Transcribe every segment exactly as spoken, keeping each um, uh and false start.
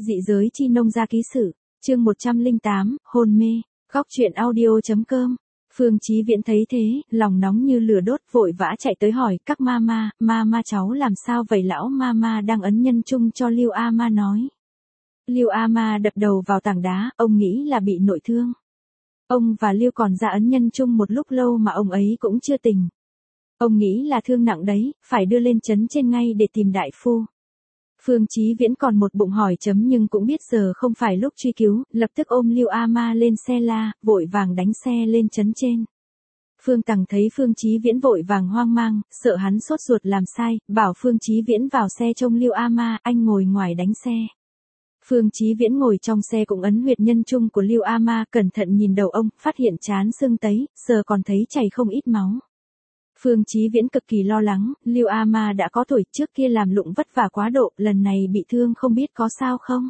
Dị giới chi nông gia ký sự, chương một trăm lẻ tám, hôn mê, góc truyện audio.com. Phương Chí Viễn thấy thế, lòng nóng như lửa đốt, vội vã chạy tới hỏi, các ma ma, ma ma cháu làm sao vậy? Lão ma ma đang ấn nhân chung cho Lưu A Ma nói. Lưu A Ma đập đầu vào tảng đá, ông nghĩ là bị nội thương. Ông và Lưu còn ra ấn nhân chung một lúc lâu mà ông ấy cũng chưa tỉnh. Ông nghĩ là thương nặng đấy, phải đưa lên trấn trên ngay để tìm đại phu. Phương Chí Viễn còn một bụng hỏi chấm nhưng cũng biết giờ không phải lúc truy cứu, lập tức ôm Lưu A Ma lên xe la, vội vàng đánh xe lên trấn trên. Phương Tằng thấy Phương Chí Viễn vội vàng hoang mang, sợ hắn sốt ruột làm sai, bảo Phương Chí Viễn vào xe trông Lưu A Ma, anh ngồi ngoài đánh xe. Phương Chí Viễn ngồi trong xe cũng ấn huyệt nhân chung của Lưu A Ma, cẩn thận nhìn đầu ông, phát hiện trán sưng tấy, sờ còn thấy chảy không ít máu. Phương Chí Viễn cực kỳ lo lắng, Lưu A Ma đã có tuổi, trước kia làm lụng vất vả quá độ, lần này bị thương không biết có sao không.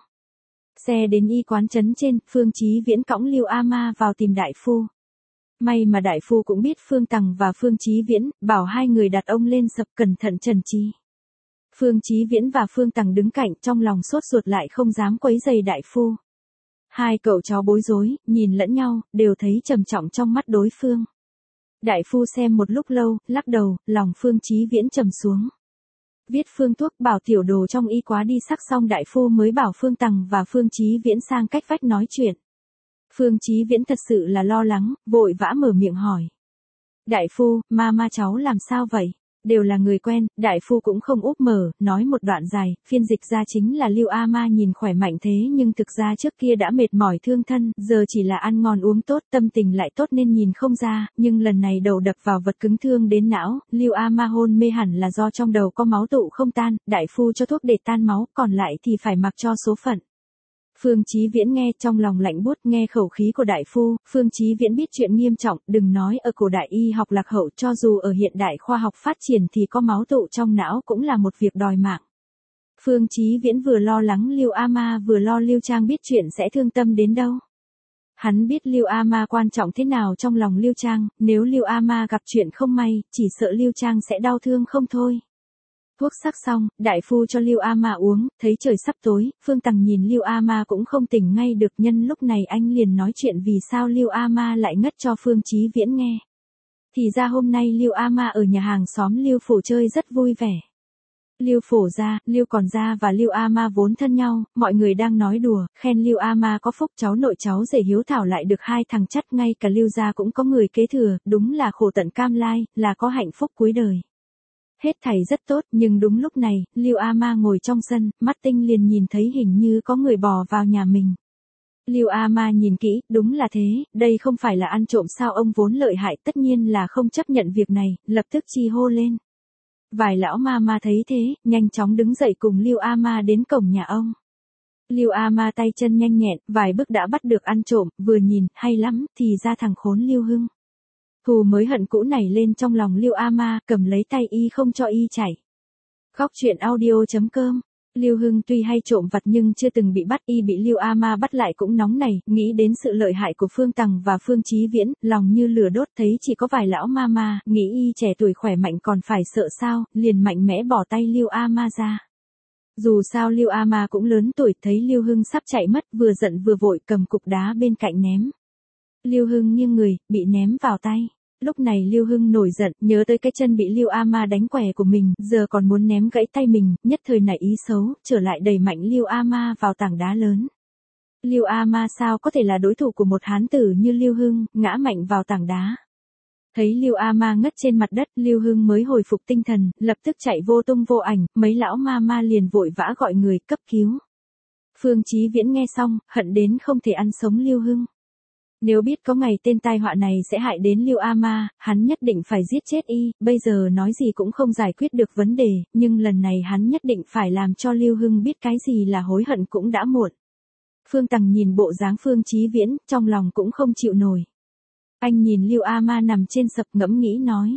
Xe đến y quán trấn trên, Phương Chí Viễn cõng Lưu A Ma vào tìm đại phu. May mà đại phu cũng biết Phương Tằng và Phương Chí Viễn, bảo hai người đặt ông lên sập cẩn thận trần trị. Phương Chí Viễn và Phương Tằng đứng cạnh, trong lòng sốt ruột lại không dám quấy rầy đại phu. Hai cậu cháu bối rối, nhìn lẫn nhau, đều thấy trầm trọng trong mắt đối phương. Đại phu xem một lúc lâu, lắc đầu, lòng Phương Chí Viễn trầm xuống. Viết phương thuốc bảo tiểu đồ trong y quá đi sắc xong đại phu mới bảo Phương Tằng và Phương Chí Viễn sang cách vách nói chuyện. Phương Chí Viễn thật sự là lo lắng, vội vã mở miệng hỏi. Đại phu, ma ma cháu làm sao vậy? Đều là người quen, đại phu cũng không úp mở, nói một đoạn dài, phiên dịch ra chính là Lưu A Ma nhìn khỏe mạnh thế nhưng thực ra trước kia đã mệt mỏi thương thân, giờ chỉ là ăn ngon uống tốt, tâm tình lại tốt nên nhìn không ra, nhưng lần này đầu đập vào vật cứng thương đến não, Lưu A Ma hôn mê hẳn là do trong đầu có máu tụ không tan, đại phu cho thuốc để tan máu, còn lại thì phải mặc cho số phận. Phương Chí Viễn nghe trong lòng lạnh buốt, nghe khẩu khí của đại phu, Phương Chí Viễn biết chuyện nghiêm trọng, đừng nói ở cổ đại y học lạc hậu, cho dù ở hiện đại khoa học phát triển thì có máu tụ trong não cũng là một việc đòi mạng. Phương Chí Viễn vừa lo lắng Lưu A Ma vừa lo Lưu Trang biết chuyện sẽ thương tâm đến đâu. Hắn biết Lưu A Ma quan trọng thế nào trong lòng Lưu Trang, nếu Lưu A Ma gặp chuyện không may, chỉ sợ Lưu Trang sẽ đau thương không thôi. Thuốc sắc xong, đại phu cho Lưu A Ma uống, thấy trời sắp tối, Phương Tằng nhìn Lưu A Ma cũng không tỉnh ngay được, nhân lúc này anh liền nói chuyện vì sao Lưu A Ma lại ngất cho Phương Chí Viễn nghe. Thì ra hôm nay Lưu A Ma ở nhà hàng xóm Lưu Phổ chơi rất vui vẻ. Lưu Phổ gia, Lưu Còn gia và Lưu A Ma vốn thân nhau, mọi người đang nói đùa, khen Lưu A Ma có phúc, cháu nội cháu rể hiếu thảo lại được hai thằng chắt, ngay cả Lưu gia cũng có người kế thừa, đúng là khổ tận cam lai, là có hạnh phúc cuối đời. Hết thảy rất tốt, nhưng đúng lúc này, Lưu A Ma ngồi trong sân, mắt tinh liền nhìn thấy hình như có người bò vào nhà mình. Lưu A Ma nhìn kỹ, đúng là thế, đây không phải là ăn trộm sao? Ông vốn lợi hại, tất nhiên là không chấp nhận việc này, lập tức chi hô lên. Vài lão ma ma thấy thế, nhanh chóng đứng dậy cùng Lưu A Ma đến cổng nhà ông. Lưu A Ma tay chân nhanh nhẹn, vài bước đã bắt được ăn trộm, vừa nhìn, hay lắm, thì ra thằng khốn Lưu Hưng. Thù mới hận cũ nảy lên trong lòng Lưu A Ma, cầm lấy tay y không cho y chạy. Góc truyện audio.com. Lưu Hưng tuy hay trộm vặt nhưng chưa từng bị bắt, y bị Lưu A Ma bắt lại cũng nóng nảy, nghĩ đến sự lợi hại của Phương Tằng và Phương Chí Viễn, lòng như lửa đốt, thấy chỉ có vài lão ma ma, nghĩ y trẻ tuổi khỏe mạnh còn phải sợ sao, liền mạnh mẽ bỏ tay Lưu A Ma ra. Dù sao Lưu A Ma cũng lớn tuổi, thấy Lưu Hưng sắp chạy mất, vừa giận vừa vội cầm cục đá bên cạnh ném. Lưu Hưng nghiêng người, bị ném vào tay. Lúc này Lưu Hưng nổi giận, nhớ tới cái chân bị Lưu A Ma đánh què của mình, giờ còn muốn ném gãy tay mình, nhất thời nảy ý xấu, trở lại đẩy mạnh Lưu A Ma vào tảng đá lớn. Lưu A Ma sao có thể là đối thủ của một hán tử như Lưu Hưng, ngã mạnh vào tảng đá. Thấy Lưu A Ma ngất trên mặt đất, Lưu Hưng mới hồi phục tinh thần, lập tức chạy vô tung vô ảnh, mấy lão ma ma liền vội vã gọi người cấp cứu. Phương Chí Viễn nghe xong, hận đến không thể ăn sống Lưu Hưng. Nếu biết có ngày tên tai họa này sẽ hại đến Lưu A Ma, hắn nhất định phải giết chết y, bây giờ nói gì cũng không giải quyết được vấn đề, nhưng lần này hắn nhất định phải làm cho Lưu Hưng biết cái gì là hối hận cũng đã muộn. Phương Tằng nhìn bộ dáng Phương Chí Viễn, trong lòng cũng không chịu nổi. Anh nhìn Lưu A Ma nằm trên sập ngẫm nghĩ nói.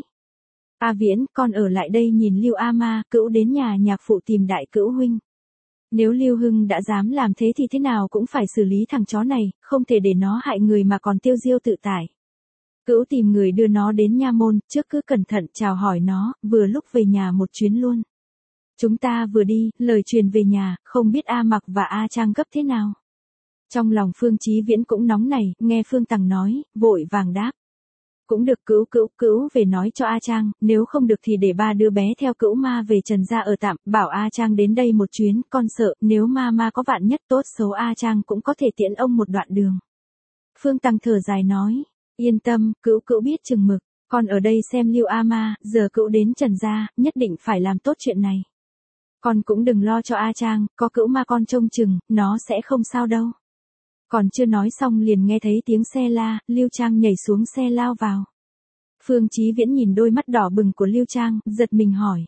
A Viễn, con ở lại đây nhìn Lưu A Ma, cữu đến nhà nhạc phụ tìm đại cữu huynh. Nếu Lưu Hưng đã dám làm thế thì thế nào cũng phải xử lý thằng chó này, không thể để nó hại người mà còn tiêu diêu tự tại. Cữu tìm người đưa nó đến nha môn, trước cứ cẩn thận chào hỏi nó, vừa lúc về nhà một chuyến luôn. Chúng ta vừa đi, lời truyền về nhà, không biết A Mặc và A Trang gấp thế nào. Trong lòng Phương Chí Viễn cũng nóng nảy, nghe Phương Tằng nói, vội vàng đáp. Cũng được, cữu cữu cữu về nói cho A Trang, nếu không được thì để ba đứa bé theo cữu ma về Trần gia ở tạm, bảo A Trang đến đây một chuyến, con sợ, nếu ma ma có vạn nhất tốt xấu A Trang cũng có thể tiễn ông một đoạn đường. Phương Tằng thở dài nói, yên tâm, cữu cữu biết chừng mực, con ở đây xem Lưu A Ma, giờ cữu đến Trần gia, nhất định phải làm tốt chuyện này. Con cũng đừng lo cho A Trang, có cữu ma con trông chừng, nó sẽ không sao đâu. Còn chưa nói xong liền nghe thấy tiếng xe la, Lưu Trang nhảy xuống xe lao vào. Phương Chí Viễn nhìn đôi mắt đỏ bừng của Lưu Trang, giật mình hỏi.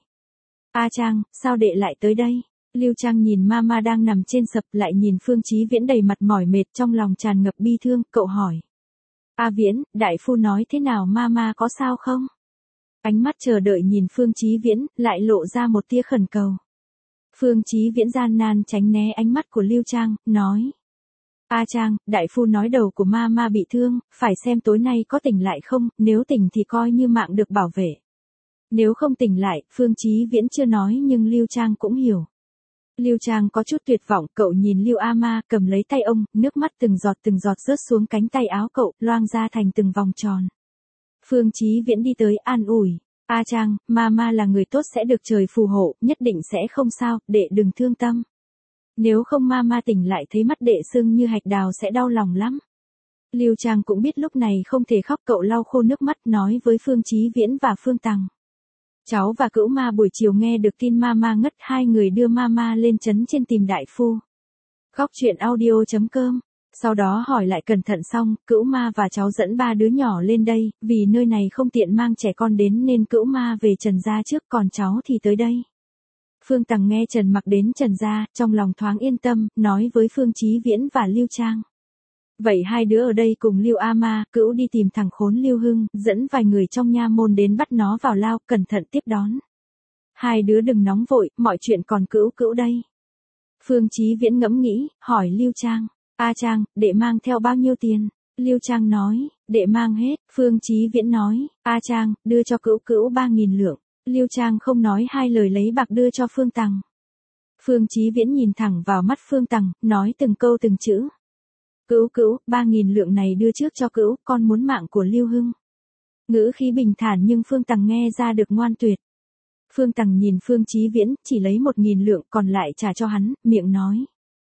A Trang, sao đệ lại tới đây? Lưu Trang nhìn Mama đang nằm trên sập lại nhìn Phương Chí Viễn đầy mặt mỏi mệt trong lòng tràn ngập bi thương, cậu hỏi. A Viễn, đại phu nói thế nào Mama có sao không? Ánh mắt chờ đợi nhìn Phương Chí Viễn, lại lộ ra một tia khẩn cầu. Phương Chí Viễn gian nan tránh né ánh mắt của Lưu Trang, nói. A Trang, đại phu nói đầu của Mama bị thương, phải xem tối nay có tỉnh lại không, nếu tỉnh thì coi như mạng được bảo vệ. Nếu không tỉnh lại, Phương Chí Viễn chưa nói nhưng Lưu Trang cũng hiểu. Lưu Trang có chút tuyệt vọng, cậu nhìn Lưu A Ma cầm lấy tay ông, nước mắt từng giọt từng giọt rớt xuống cánh tay áo cậu, loang ra thành từng vòng tròn. Phương Chí Viễn đi tới an ủi. A Trang, Mama là người tốt sẽ được trời phù hộ, nhất định sẽ không sao, đệ đừng thương tâm. Nếu không Mama tỉnh lại thấy mắt đệ sưng như hạch đào sẽ đau lòng lắm. Lưu Trang cũng biết lúc này không thể khóc, cậu lau khô nước mắt nói với Phương Chí Viễn và Phương Tằng. Cháu và cữu ma buổi chiều nghe được tin Mama ngất, hai người đưa Mama lên trấn trên tìm đại phu. Góc truyện audio chấm com. Sau đó hỏi lại cẩn thận xong, cữu ma và cháu dẫn ba đứa nhỏ lên đây, vì nơi này không tiện mang trẻ con đến nên cữu ma về Trần gia trước, còn cháu thì tới đây. Phương Tằng nghe Trần Mặc đến Trần gia, trong lòng thoáng yên tâm, nói với Phương Chí Viễn và Lưu Trang. Vậy hai đứa ở đây cùng Lưu A Ma, cữu đi tìm thằng khốn Lưu Hưng, dẫn vài người trong nha môn đến bắt nó vào lao, cẩn thận tiếp đón. Hai đứa đừng nóng vội, mọi chuyện còn cữu cữu đây. Phương Chí Viễn ngẫm nghĩ, hỏi Lưu Trang. A Trang, đệ mang theo bao nhiêu tiền? Lưu Trang nói, đệ mang hết. Phương Chí Viễn nói, A Trang, đưa cho cữu cữu ba nghìn lượng. Lưu Trang không nói hai lời lấy bạc đưa cho Phương Tằng. Phương Chí Viễn nhìn thẳng vào mắt Phương Tằng, nói từng câu từng chữ. Cữu cữu, ba nghìn lượng này đưa trước cho cữu, con muốn mạng của Lưu Hưng. Ngữ khí bình thản nhưng Phương Tằng nghe ra được ngoan tuyệt. Phương Tằng nhìn Phương Chí Viễn, chỉ lấy một nghìn lượng còn lại trả cho hắn, miệng nói.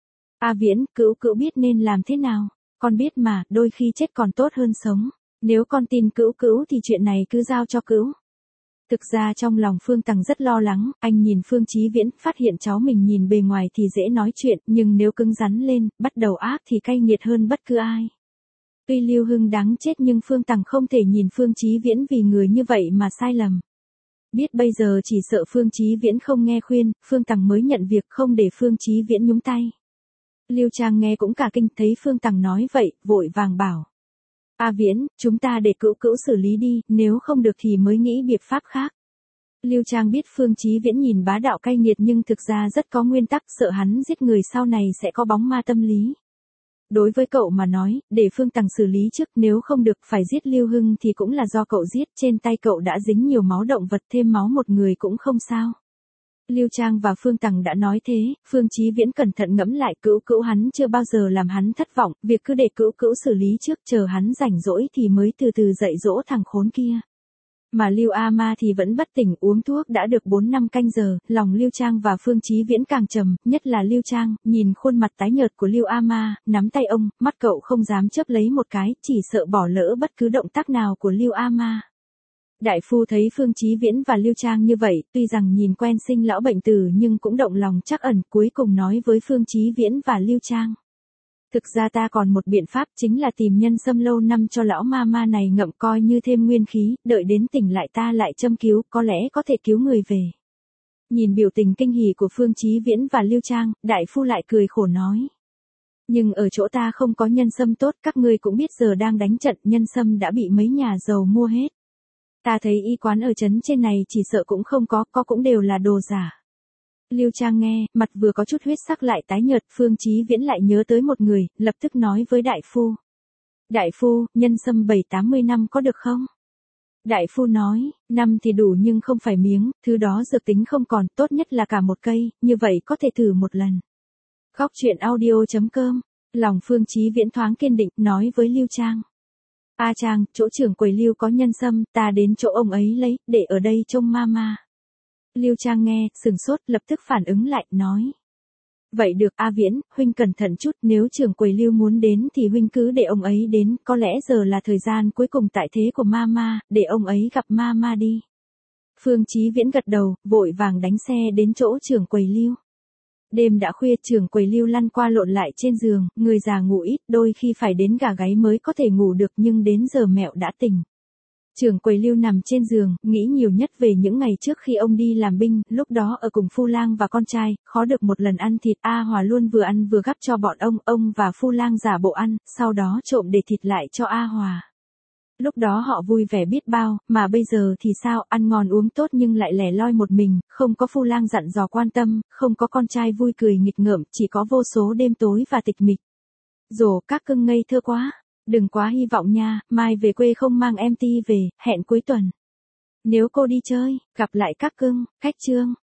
A Viễn, cữu cữu biết nên làm thế nào, con biết mà, đôi khi chết còn tốt hơn sống. Nếu con tin cữu cữu thì chuyện này cứ giao cho cữu. Thực ra trong lòng Phương Tằng rất lo lắng, anh nhìn Phương Chí Viễn, phát hiện cháu mình nhìn bề ngoài thì dễ nói chuyện, nhưng nếu cứng rắn lên, bắt đầu ác thì cay nghiệt hơn bất cứ ai. Tuy Lưu Hưng đáng chết nhưng Phương Tằng không thể nhìn Phương Chí Viễn vì người như vậy mà sai lầm. Biết bây giờ chỉ sợ Phương Chí Viễn không nghe khuyên, Phương Tằng mới nhận việc không để Phương Chí Viễn nhúng tay. Lưu Trang nghe cũng cả kinh, thấy Phương Tằng nói vậy, vội vàng bảo. A Viễn, chúng ta để cữu cữu xử lý đi, nếu không được thì mới nghĩ biện pháp khác. Lưu Trang biết Phương Chí Viễn nhìn bá đạo cay nghiệt nhưng thực ra rất có nguyên tắc, sợ hắn giết người sau này sẽ có bóng ma tâm lý. Đối với cậu mà nói, để Phương Tằng xử lý trước, nếu không được phải giết Lưu Hưng thì cũng là do cậu giết, trên tay cậu đã dính nhiều máu động vật, thêm máu một người cũng không sao. Lưu Trang và Phương Tằng đã nói thế, Phương Chí Viễn cẩn thận ngẫm lại, cữu cữu hắn chưa bao giờ làm hắn thất vọng, việc cứ để cữu cữu xử lý trước, chờ hắn rảnh rỗi thì mới từ từ dạy dỗ thằng khốn kia. Mà Lưu A Ma thì vẫn bất tỉnh, uống thuốc đã được bốn năm canh giờ, lòng Lưu Trang và Phương Chí Viễn càng trầm, nhất là Lưu Trang, nhìn khuôn mặt tái nhợt của Lưu A Ma, nắm tay ông, mắt cậu không dám chớp lấy một cái, chỉ sợ bỏ lỡ bất cứ động tác nào của Lưu A Ma. Đại phu thấy Phương Chí Viễn và Lưu Trang như vậy, tuy rằng nhìn quen sinh lão bệnh tử nhưng cũng động lòng trắc ẩn, cuối cùng nói với Phương Chí Viễn và Lưu Trang. Thực ra ta còn một biện pháp, chính là tìm nhân sâm lâu năm cho lão ma ma này ngậm, coi như thêm nguyên khí, đợi đến tỉnh lại ta lại châm cứu, có lẽ có thể cứu người về. Nhìn biểu tình kinh hỉ của Phương Chí Viễn và Lưu Trang, đại phu lại cười khổ nói. Nhưng ở chỗ ta không có nhân sâm tốt, các ngươi cũng biết giờ đang đánh trận, nhân sâm đã bị mấy nhà giàu mua hết. Ta thấy y quán ở trấn trên này chỉ sợ cũng không có, có cũng đều là đồ giả. Lưu Trang nghe, mặt vừa có chút huyết sắc lại tái nhợt, Phương Chí Viễn lại nhớ tới một người, lập tức nói với đại phu. Đại phu, nhân sâm bảy tám mươi năm có được không? Đại phu nói, năm thì đủ nhưng không phải miếng, thứ đó dược tính không còn, tốt nhất là cả một cây, như vậy có thể thử một lần. Góc truyện audio.com, lòng Phương Chí Viễn thoáng kiên định, nói với Lưu Trang. A Trang, chỗ trưởng quầy Lưu có nhân sâm, ta đến chỗ ông ấy lấy, để ở đây trông mama. Lưu Trang nghe, sừng sốt, lập tức phản ứng lại, nói. Vậy được, A Viễn, huynh cẩn thận chút, nếu trưởng quầy Lưu muốn đến thì huynh cứ để ông ấy đến, có lẽ giờ là thời gian cuối cùng tại thế của mama, để ông ấy gặp mama đi. Phương Chí Viễn gật đầu, vội vàng đánh xe đến chỗ trưởng quầy Lưu. Đêm đã khuya, trưởng quầy Lưu lăn qua lộn lại trên giường, người già ngủ ít, đôi khi phải đến gà gáy mới có thể ngủ được, nhưng đến giờ mẹo đã tỉnh. Trưởng quầy Lưu nằm trên giường, nghĩ nhiều nhất về những ngày trước khi ông đi làm binh, lúc đó ở cùng Phu Lang và con trai, khó được một lần ăn thịt, A Hòa luôn vừa ăn vừa gắp cho bọn ông, ông và Phu Lang giả bộ ăn, sau đó trộm để thịt lại cho A Hòa. Lúc đó họ vui vẻ biết bao, mà bây giờ thì sao, ăn ngon uống tốt nhưng lại lẻ loi một mình, không có Phu Lang dặn dò quan tâm, không có con trai vui cười nghịch ngợm, chỉ có vô số đêm tối và tịch mịch. Dồ, các cưng ngây thơ quá. Đừng quá hy vọng nha, mai về quê không mang em Ti về, hẹn cuối tuần. Nếu cô đi chơi, gặp lại các cưng, cách chương.